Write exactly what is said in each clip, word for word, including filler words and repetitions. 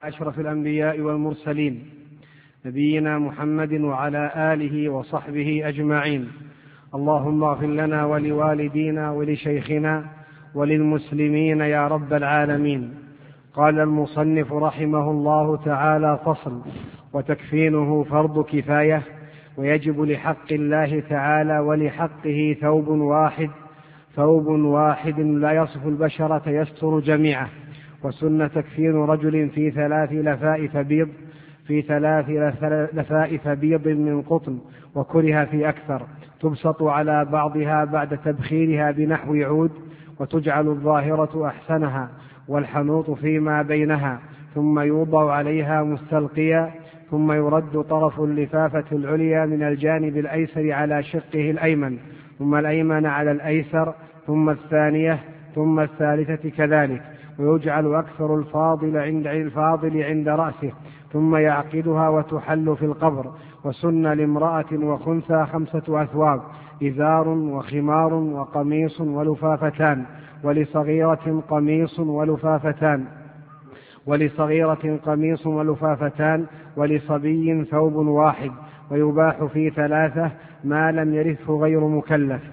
أشرف الأنبياء والمرسلين نبينا محمد وعلى آله وصحبه أجمعين. اللهم اغفر لنا ولوالدينا ولشيخنا وللمسلمين يا رب العالمين. قال المصنف رحمه الله تعالى: فصل: وتكفينه فرض كفاية، ويجب لحق الله تعالى ولحقه ثوب واحد ثوب واحد لا يصف البشرة يستر جميعه. وسن تكفين رجل في ثلاث لفائف بيض في ثلاث لفائف بيض من قطن، وكره في أكثر، تبسط على بعضها بعد تبخيرها بنحو عود، وتجعل الظاهرة أحسنها والحنوط فيما بينها، ثم يوضع عليها مستلقيا، ثم يرد طرف اللفافة العليا من الجانب الأيسر على شقه الأيمن، ثم الأيمن على الأيسر، ثم الثانية، ثم الثالثة كذلك، ويجعل أكثر الفاضل عند الفاضل عند رأسه، ثم يعقدها وتحل في القبر. وسن لامرأة وخنثى خمسة أثواب: إزار وخمار وقميص ولفافتان، ولصغيرة قميص ولفافتان ولصغيرة قميص ولفافتان ولصبي ثوب واحد. ويباح في ثلاثة ما لم يرثه غير مكلف.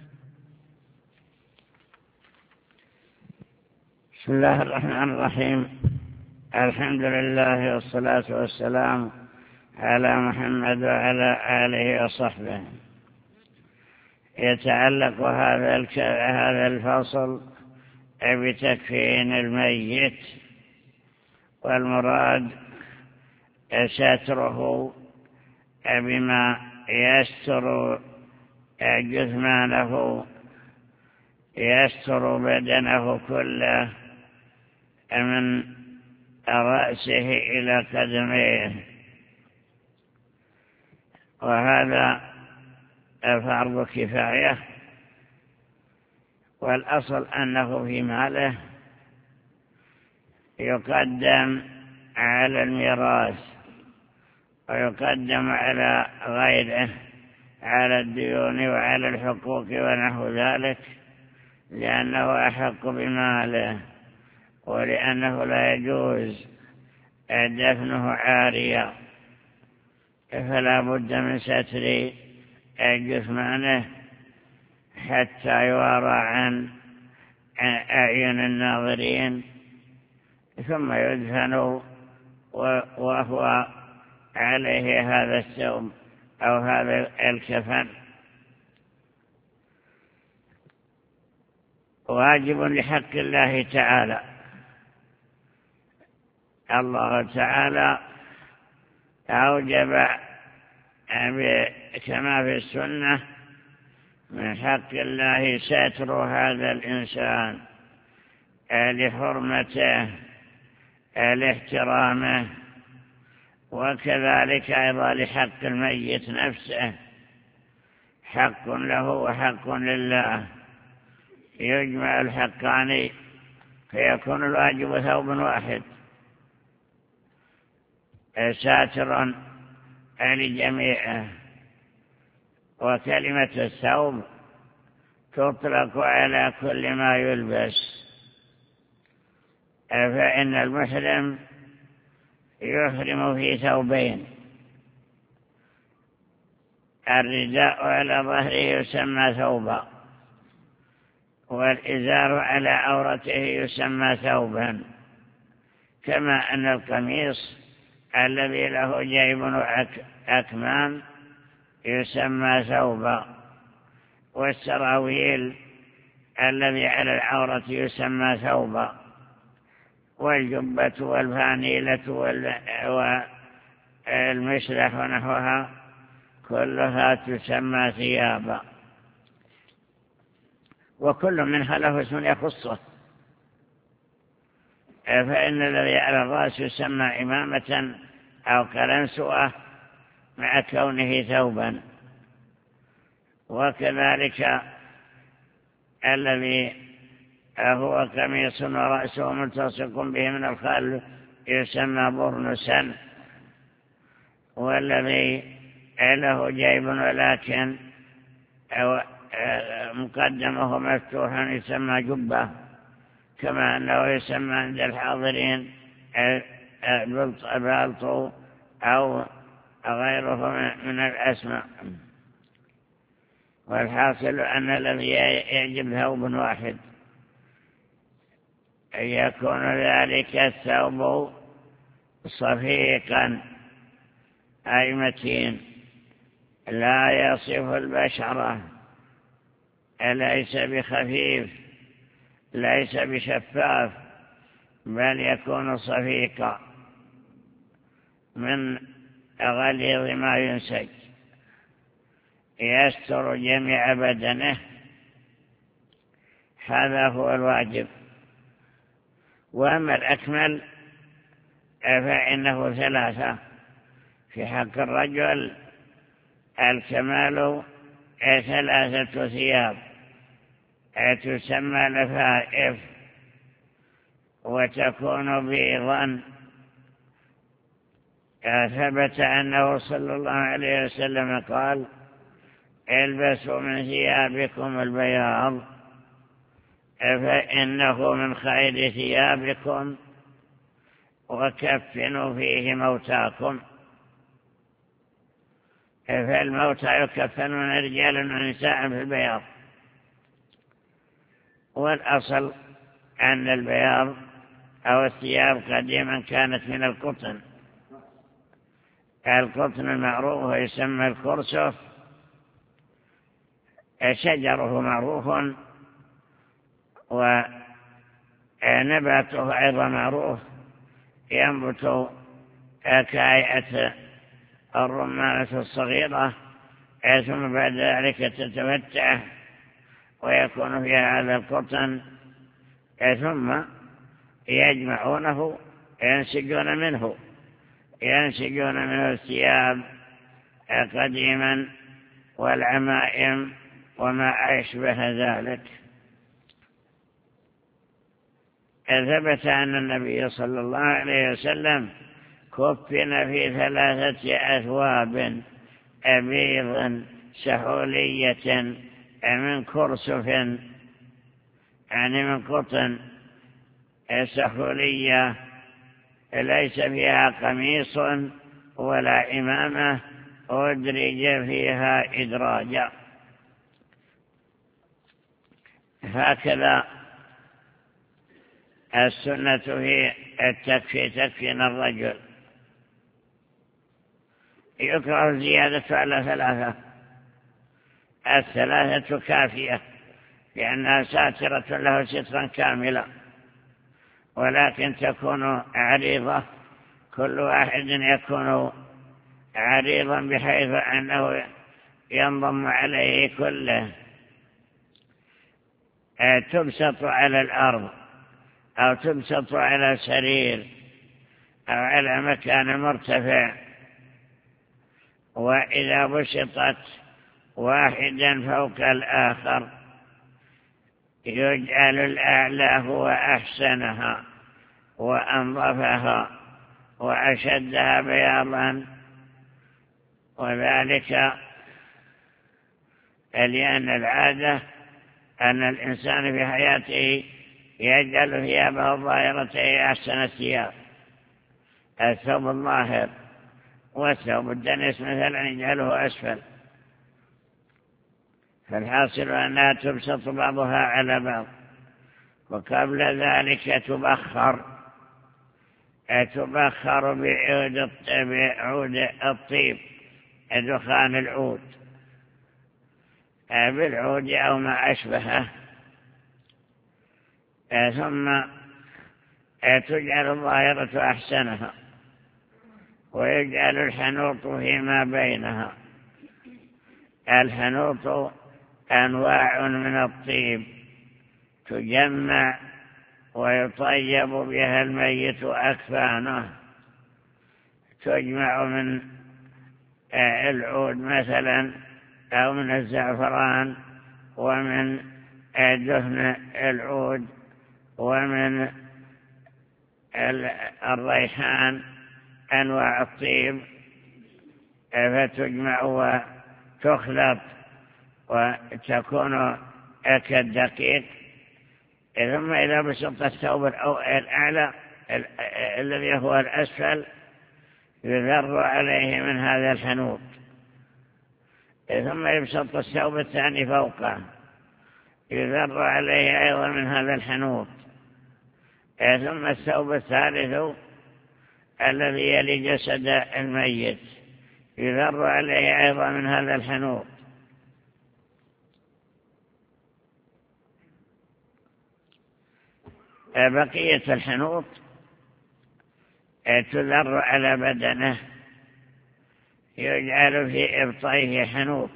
بسم الله الرحمن الرحيم. الحمد لله والصلاة والسلام على محمد وعلى آله وصحبه. يتعلق هذا هذا الفصل بتكفين الميت، والمراد ستره بما يستر جثمانه، يستر بدنه كله من رأسه إلى قدميه، وهذا فرض كفاية. والأصل أنه في ماله يقدم على الميراث، ويقدم على غيره، على الديون وعلى الحقوق ونحو ذلك، لأنه أحق بماله، ولأنه لا يجوز دفنه عاريا، فلا بد من ستر جثمانه حتى يوارى عن أعين الناظرين، ثم يدفن وهو عليه هذا الثوب أو هذا الكفن. واجب لحق الله تعالى. الله تعالى أوجب كما في السنة من حق الله ستر هذا الإنسان لحرمته لاحترامه، وكذلك أيضا لحق الميت نفسه، حق له وحق لله، يجمع الحقان فيكون الواجب ثوب واحد ساترا لجميعه. وكلمة الثوب تطلق على كل ما يلبس، فإن المحرم يحرم في ثوبين: الرداء على ظهره يسمى ثوبا، والإزار على عورته يسمى ثوبا، كما أن القميص الذي له جيب وأكمام يسمى ثوبا، والسراويل الذي على العورة يسمى ثوبا، والجبة والفانيلة والمشلح ونحوها كلها تسمى ثيابا، وكل منها له اسم يخصه. فإن الذي على الرأس يسمى عمامة أو قلنسوة مع كونه ثوبا، وكذلك الذي هو قميص ورأسه ملتصق به من الخلف يسمى برنسا، والذي له جيب ولكن مقدمه مفتوحا يسمى جبة، كما أنه يسمى عند الحاضرين بلط أو غيره من الأسماء. والحاصل أن الذي يعجب ثوب واحد يكون ذلك الثوب صفيقا أي متين لا يصف البشرة، ليس بخفيف ليس بشفاف، بل يكون صفيقا من غليظ ما ينسج يستر جميع بدنه. هذا هو الواجب. وأما الأكمل فإنه ثلاثة. في حق الرجل الكمال ثلاثة ثياب تسمى لفائف وتكون بيضا. ثبت أنه صلى الله عليه وسلم قال: البسوا من ثيابكم البياض فإنه من خير ثيابكم وكفنوا فيه موتاكم. فالموتى يكفنون رجالا ونساء في البياض. والأصل أن البياض أو الثياب قديما كانت من القطن. القطن المعروف يسمى الكرسف، شجره معروف ونباته أيضا معروف، ينبت كهيئة الرمانة الصغيرة ثم بعد ذلك تتفتح ويكون فيها هذا القطن، ثم يجمعونه ينسجون منه ينسجون منه الثياب قديما والعمائم وما أشبه ذلك. ثبت أن النبي صلى الله عليه وسلم كفن في ثلاثة أثواب بيض سحولية من كرسف، يعني من قطن سحولية ليس فيها قميص ولا إمامة، أدرج فيها إدراجا. هكذا السنة في التكفي تكفين الرجل. يكره الزيادة على ثلاثة. الثلاثة كافية لأنها ساترة له سترا كاملا، ولكن تكون عريضة، كل واحد يكون عريضا بحيث أنه ينضم عليه كله. تبسط على الأرض أو تبسط على سرير أو على مكان مرتفع، وإذا بسطت واحدا فوق الآخر يجعل الأعلى هو أحسنها وأنظفها وأشدها بياضا، وذلك لأن العادة أن الإنسان في حياته يجعل ثيابه الظاهرة أحسن الثياب، الثوب الظاهر، والثوب الدنس مثلا يجعله أسفل. فالحاصل أنها تبسط بعضها على بعض، وقبل ذلك تبخر تبخر بعود بعود الطيب، دخان العود بالعود أو ما أشبهه، ثم تجعل الظاهرة أحسنها ويجعل الحنوط فيما بينها. الحنوط أنواع من الطيب تجمع ويطيب بها الميت أكفانه، تجمع من العود مثلا أو من الزعفران ومن دهن العود ومن الريحان، أنواع الطيب، فتجمع وتخلط وتكون كالدقيق. ثم إذا بسط الثوب الأعلى الذي هو الأسفل يذر عليه من هذا الحنوط، ثم يبسط الثوب الثاني فوقه يذر عليه أيضا من هذا الحنوط، ثم الثوب الثالث الذي يلي جسد الميت يذر عليه أيضا من هذا الحنوط. بقية الحنوط تذر على بدنه، يجعل في إبطيه حنوط،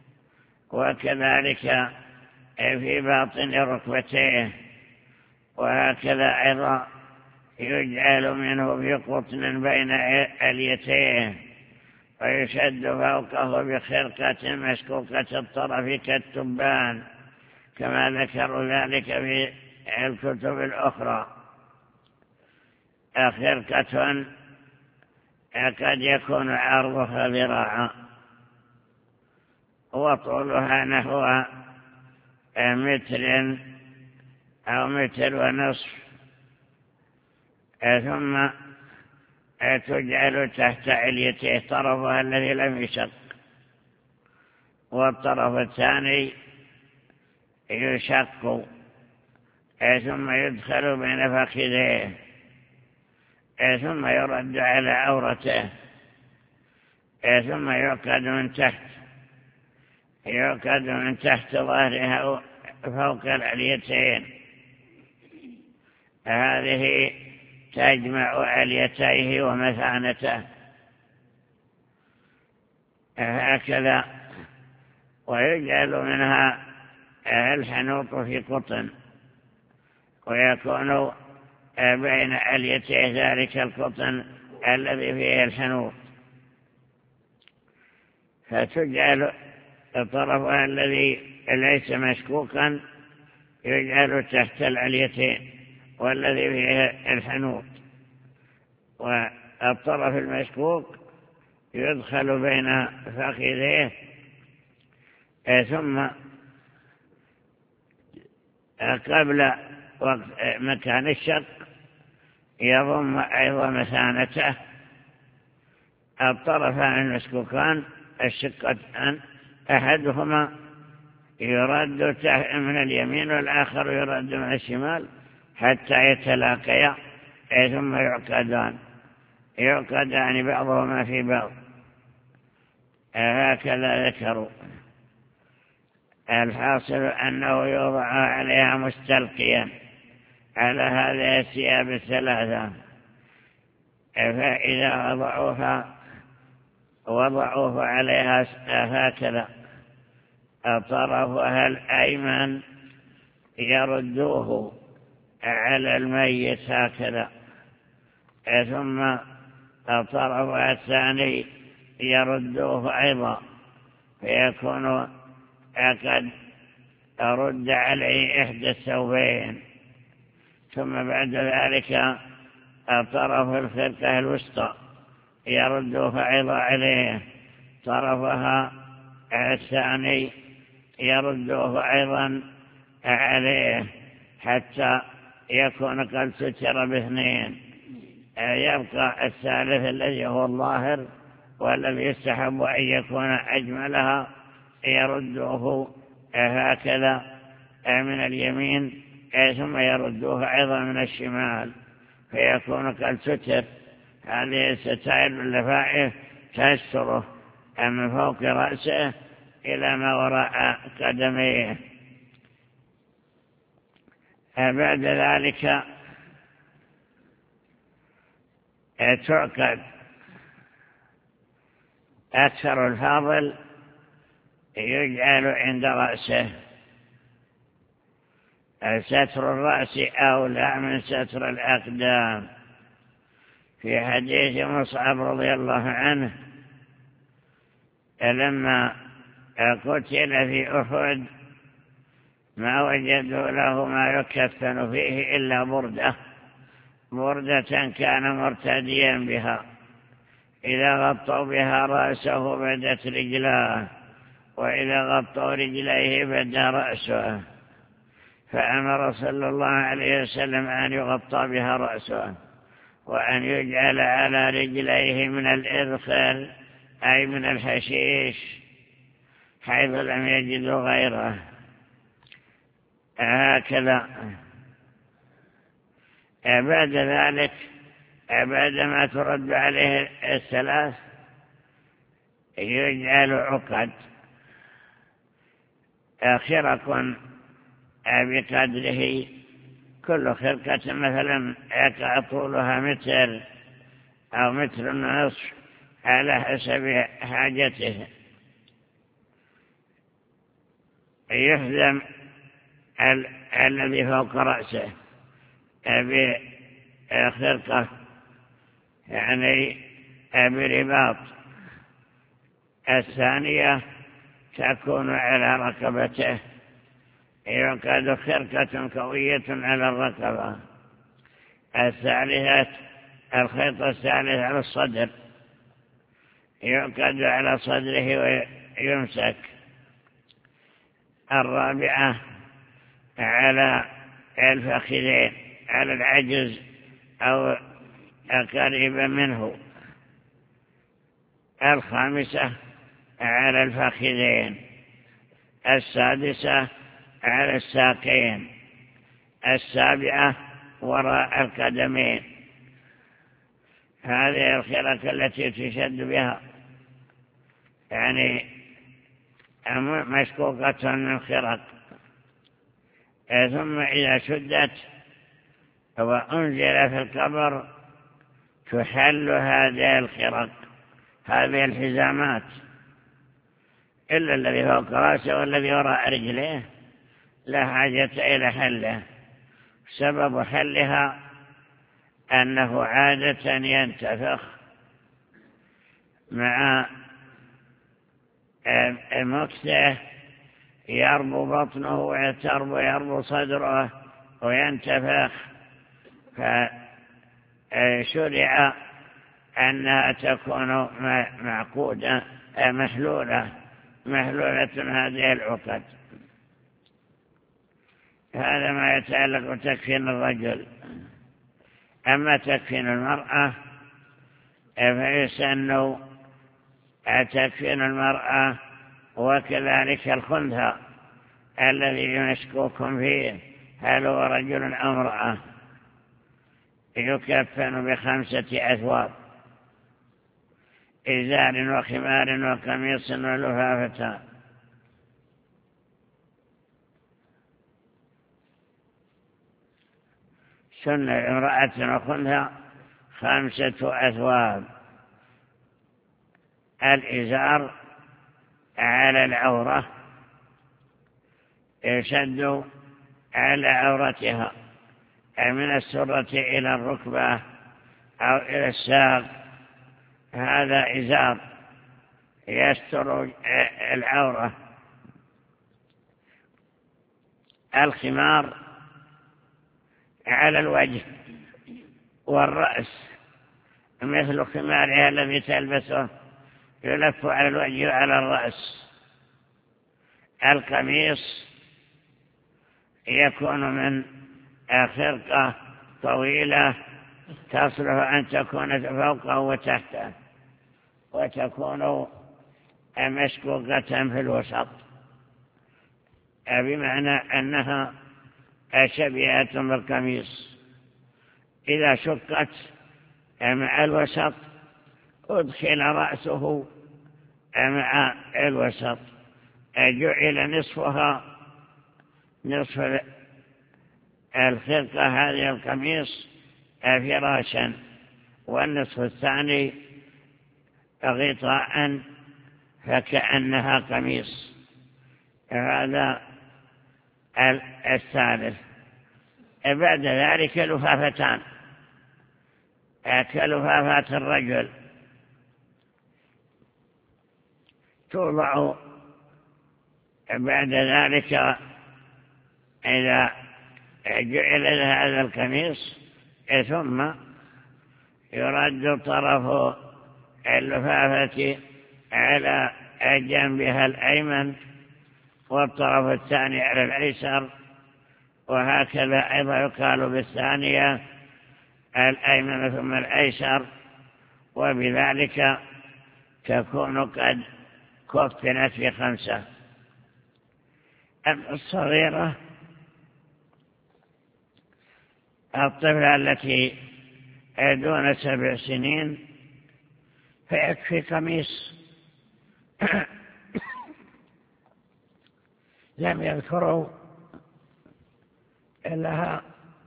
وكذلك في باطن ركبتيه، وهكذا أيضا يجعل منه في قطن بين اليتيه، ويشد فوقه بخرقة مسكوكة الطرف كالتبان، كما ذكروا ذلك في الكتب الأخرى. خرقة قد يكون عرضها ذراعا وطولها نحو متر أو متر ونصف، ثم تجعل تحت عليته طرفها الذي لم يشق، والطرف الثاني يشق، ثم يدخل بين فخذيه، ثم يرد على عورته، ثم يعقد من تحت يعقد من تحت ظهرها فوق العليتين. هذه تجمع عليتيه ومثانته هكذا، ويجعل منها الحنوط في قطن، ويكون بين عليتيه ذلك القطن الذي فيه الحنوط، فتجعل طرفها الذي ليس مشكوكا يجعل تحت العليتين والذي فيه الحنوط، والطرف المشكوك يدخل بين فخذيه، ثم قبل مكان الشق يضم أيضا مثانته. الطرفان المسكوكان الشقتان أحدهما يرد من اليمين والآخر يرد من الشمال حتى يتلاقيا، ثم يعقدان يعقدان بعضهما في بعض، هكذا ذكروا. الحاصل أنه يوضع عليها مستلقيا على هذه الثياب الثلاثة، فإذا وضعوها وضعوه عليها هكذا، طرفها الأيمن يردوه على الميت هكذا، ثم طرفها الثاني يردوه أيضا، فيكون قد أرد عليه إحدى الثوبين. ثم بعد ذلك طرف الخرقة الوسطى يردوها أيضا عليه، طرفها الثاني يردوه أيضا عليه، حتى يكون قد ستر باثنين. يبقى الثالث الذي هو الظاهر والذي يستحب أن يكون أجملها، يردوه هكذا من اليمين، ثم يردوه أيضا من الشمال، فيكون قد ستر. هذه الستائر باللفائف تستره من فوق رأسه إلى ما وراء قدميه. بعد ذلك تعقد أكثر الفاضل يجعل عند رأسه. ستر الرأس أولى من ستر الأقدام. في حديث مصعب رضي الله عنه لما قتل في أحد ما وجدوا له ما يكفن فيه إلا بردة بردة كان مرتديا بها، إذا غطوا بها رأسه بدت رجلاه، وإذا غطوا رجليه بدا رأسه، فأمر صلى الله عليه وسلم أن يغطى بها رأسه. وأن يجعل على رجليه من الإذخر أي من الحشيش حيث لم يجدوا غيره. هكذا بعد ذلك بعدما ترد عليه الثلاث يجعل عقد خرق بقدره، كل خرقة مثلا يقع طولها متر أو متر ونصف على حسب حاجته. يحزم ال... الذي فوق رأسه بخرقة يعني برباط، الثانية تكون على رقبته، يعقد خرقة قوية على الرقبة، الثالثة الخيط الثالث على الصدر، يعقد على صدره ويمسك، الرابعة على الفخذين على العجز أو قريبا منه، الخامسة على الفخذين، السادسة على الساقين، السابعة وراء القدمين. هذه الخرق التي تشد بها يعني مشكوكة من خرق. ثم إذا شدت وأنزل في القبر تحل هذه الخرق، هذه الحزامات، إلا الذي فوق رأسه والذي وراء رجليه لا حاجة إلى حله. سبب حلها أنه عادة ينتفخ مع مكثه، يربو بطنه ويتربو يربو صدره وينتفخ، فشرع أنها تكون معقودة محلولة محلولة هذه العقد. هذا ما يتعلق بتكفين الرجل. أما تكفين المرأة فيسن تكفين المرأة وكذلك الخنثى الذي يشكوكم فيه هل هو رجل أو امرأة، يكفن بخمسة أثواب: إزار وخمار وقميص ولفافة. سنة امرأة وخنثى خمسة أثواب: الإزار على العورة يشد على عورتها من السرة إلى الركبة أو إلى الساق، هذا إزار يستر العورة. الخمار على الوجه والرأس مثل خمارها الذي تلبسه، يلف على الوجه وعلى الرأس. القميص يكون من خرقة طويلة تصلح أن تكون فوقه وتحته، وتكون مشكوكة في الوسط، بمعنى أنها شبيهة بالقميص. إذا شقت مع الوسط أدخل رأسه مع الوسط، جعل نصفها نصف الخرقة هذه القميص فراشا، والنصف الثاني غطاء فكأنها قميص. هذا الثالث. بعد ذلك لفافتان كلفافات الرجل، توضع بعد ذلك إذا جعل هذا القميص، ثم يرد طرف اللفافة على جنبها الأيمن والطرف الثاني على الأيسر، وهكذا أيضا يقال بالثانية الأيمن ثم الأيسر، وبذلك تكون قد كفنت في خمسة. الصغيرة الطفلة التي دون سبع سنين فيكفي قميص. لم يذكروا لها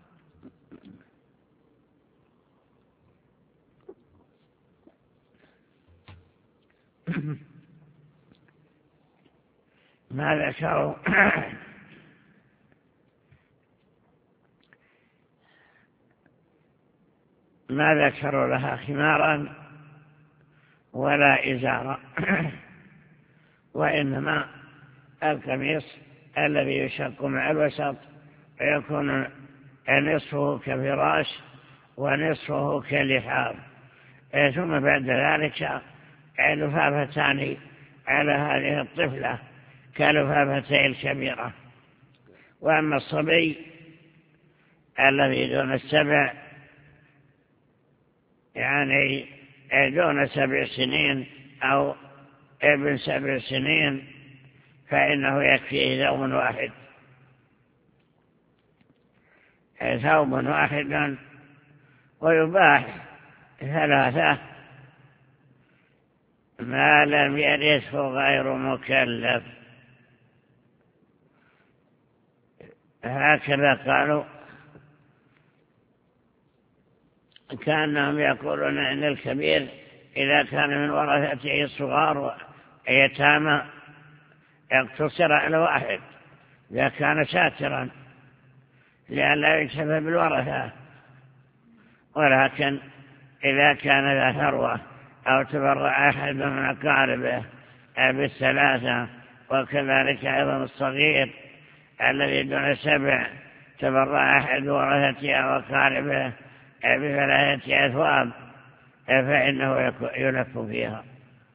ما ذكروا ما ذكروا لها خمارا ولا إزارا، وإنما القميص الذي يشق مع الوسط يكون نصفه كفراش ونصفه كلحاف، ثم بعد ذلك لفافتان على هذه الطفلة كلفافتي الكبيرة. وأما الصبي الذي دون السبع يعني دون سبع سنين أو ابن سبع سنين فإنه يكفيه ثوب واحد ثوب واحد ويباح ثلاثة ما لم يرثه غير مكلف. هكذا قالوا، كأنهم يقولون أن الكبير إذا كان من ورثته الصغار يتامى يقتصر على واحد إذا كان ساترا لئلا يكتفى بالورثة، ولكن إذا كان ذا ثروة أو تبرع أحد من أقاربه بالثلاثة، وكذلك أيضا الصغير الذي دون سبع تبرع أحد ورثته أو أقاربه بثلاثة أثواب فإنه يلف فيها.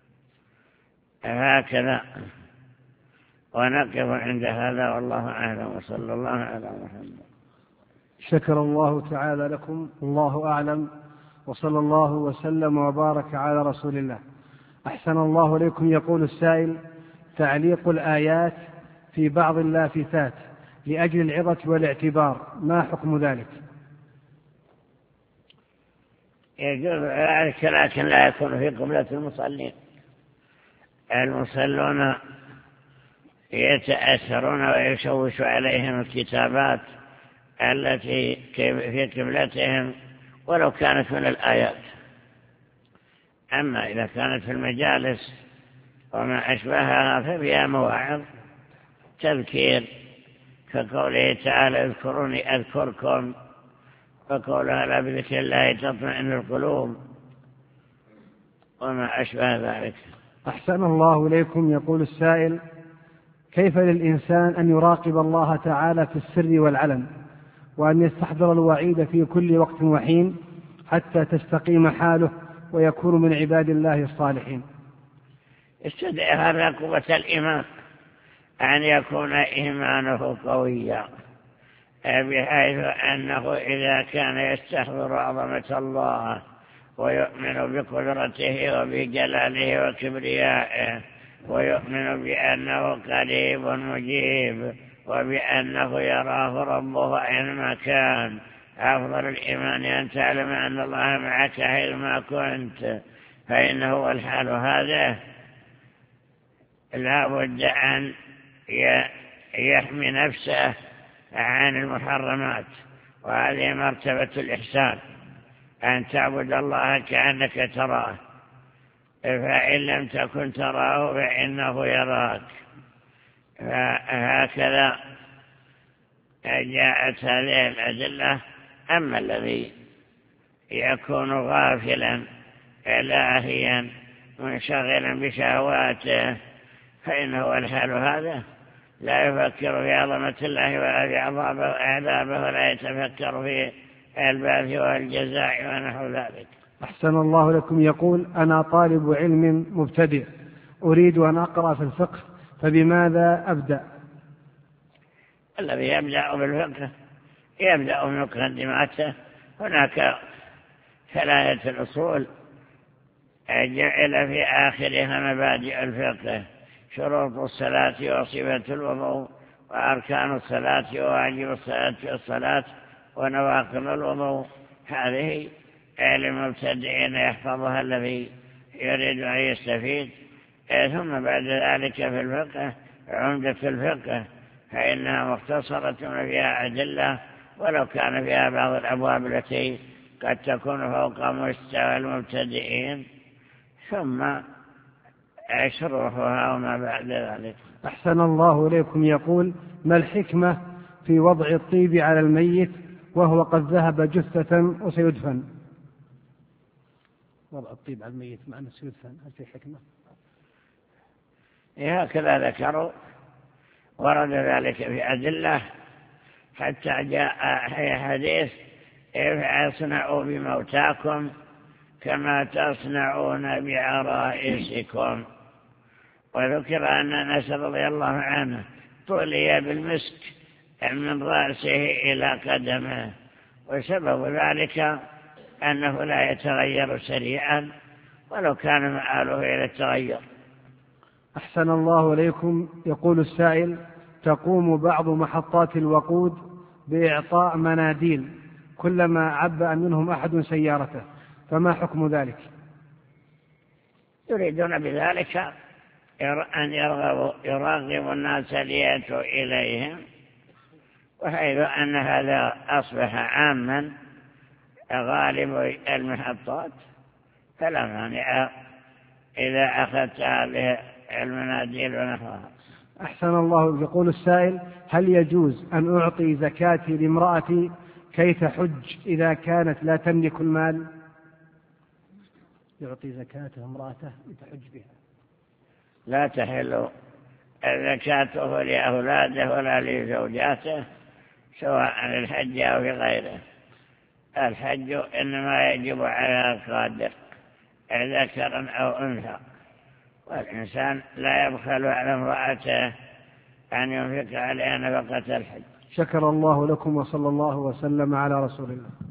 هكذا، ونقف عند هذا والله أعلم، وصلى الله على محمد. شكر الله تعالى لكم، الله أعلم، وصلى الله وسلم وبارك على رسول الله. أحسن الله إليكم. يقول السائل: تعليق الآيات في بعض اللافتات لأجل العظة والاعتبار، ما حكم ذلك؟ يجوز ذلك، لكن لا يكون في قبلة المصلين. المصلون يتأثرون ويشوش عليهم الكتابات التي في قبلتهم ولو كانت من الآيات. أما إذا كانت في المجالس وما أشبهها ففيها مواعظ تذكير، كقوله تعالى: اذكروني أذكركم، وقولها: لا بذكر الله تطمئن القلوب، وما أشبه ذلك. أحسن الله إليكم. يقول السائل: كيف للإنسان أن يراقب الله تعالى في السر والعلن، وأن يستحضر الوعيد في كل وقت وحين حتى تستقيم حاله ويكون من عباد الله الصالحين؟ استدعي هذا قوة الإيمان، أن يكون إيمانه قويا بحيث أنه إذا كان يستحضر عظمة الله ويؤمن بقدرته وبجلاله وكبريائه، ويؤمن بأنه قريب مجيب، وبأنه يراه ربه أينما كان. أفضل الإيمان أن تعلم أن الله معك حيثما كنت، فإنه هو الحال هذا لا بد أن يحمي نفسه عن المحرمات، وهذه مرتبة الإحسان، أن تعبد الله كأنك تراه، فإن لم تكن تراه فإنه يراك. فهكذا جاءت هذه الأدلة. أما الذي يكون غافلا لاهيا منشغلا بشهواته فإنه الحال هذا لا يفكر في عظمة الله ولا في عذابه، ولا يتفكر في البعث والجزاء ونحو ذلك. أحسن الله لكم. يقول: أنا طالب علم مبتدئ أريد أن أقرأ في الفقه، فبماذا أبدأ؟ الذي يبدأ بالفقه يبدأ من مقدماته. هناك ثلاثة الأصول جعل في آخرها مبادئ الفقه: شروط الصلاة وصفة الوضوء وأركان الصلاة وواجب الصلاة والصلاة ونواقض الوضوء. هذه للمبتدئين يحفظها الذي يريد أن يستفيد. ثم بعد ذلك في الفقه عمدة الفقه، فإنها مختصرة فيها أدلة، ولو كان فيها بعض الأبواب التي قد تكون فوق مستوى المبتدئين، ثم شروحها وما بعد ذلك. أحسن الله إليكم. يقول: ما الحكمة في وضع الطيب على الميت وهو قد ذهب جثة وسيدفن؟ وضع الطيب على الميت مع أنه سيدفن، هل في حكمة؟ هكذا ذكروا، ورد ذلك في أدلة، حتى جاء حديث: اصنعوا بموتاكم كما تصنعون بعرائسكم. وذكر أن أنس رضي الله عنه طلي بالمسك من رأسه إلى قدمه، وسبب ذلك أنه لا يتغير سريعا ولو كان مآله إلى التغير. أحسن الله إليكم. يقول السائل: تقوم بعض محطات الوقود بإعطاء مناديل كلما عبأ منهم أحد سيارته، فما حكم ذلك؟ يريدون بذلك أن يرغبوا يراغب الناس ليأتوا إليهم، وحيث أن هذا أصبح عاما غالب المحطات فلا مانع إذا أخذت هذه المناديل ونحوها. أحسن الله. يقول السائل: هل يجوز أن أعطي زكاتي لامرأتي كي تحج إذا كانت لا تملك المال؟ يعطي زكاته امرأته لتحج بها. لا تحل زكاته لأولاده ولا لزوجاته، سواء الحج أو في غيره. الحج إنما يجب على القادر ذكرا أو أنثى، والإنسان لا يبخل على امرأته أن ينفق عليها نفقة الحج. شكر الله لكم، وصلى الله وسلم على رسول الله.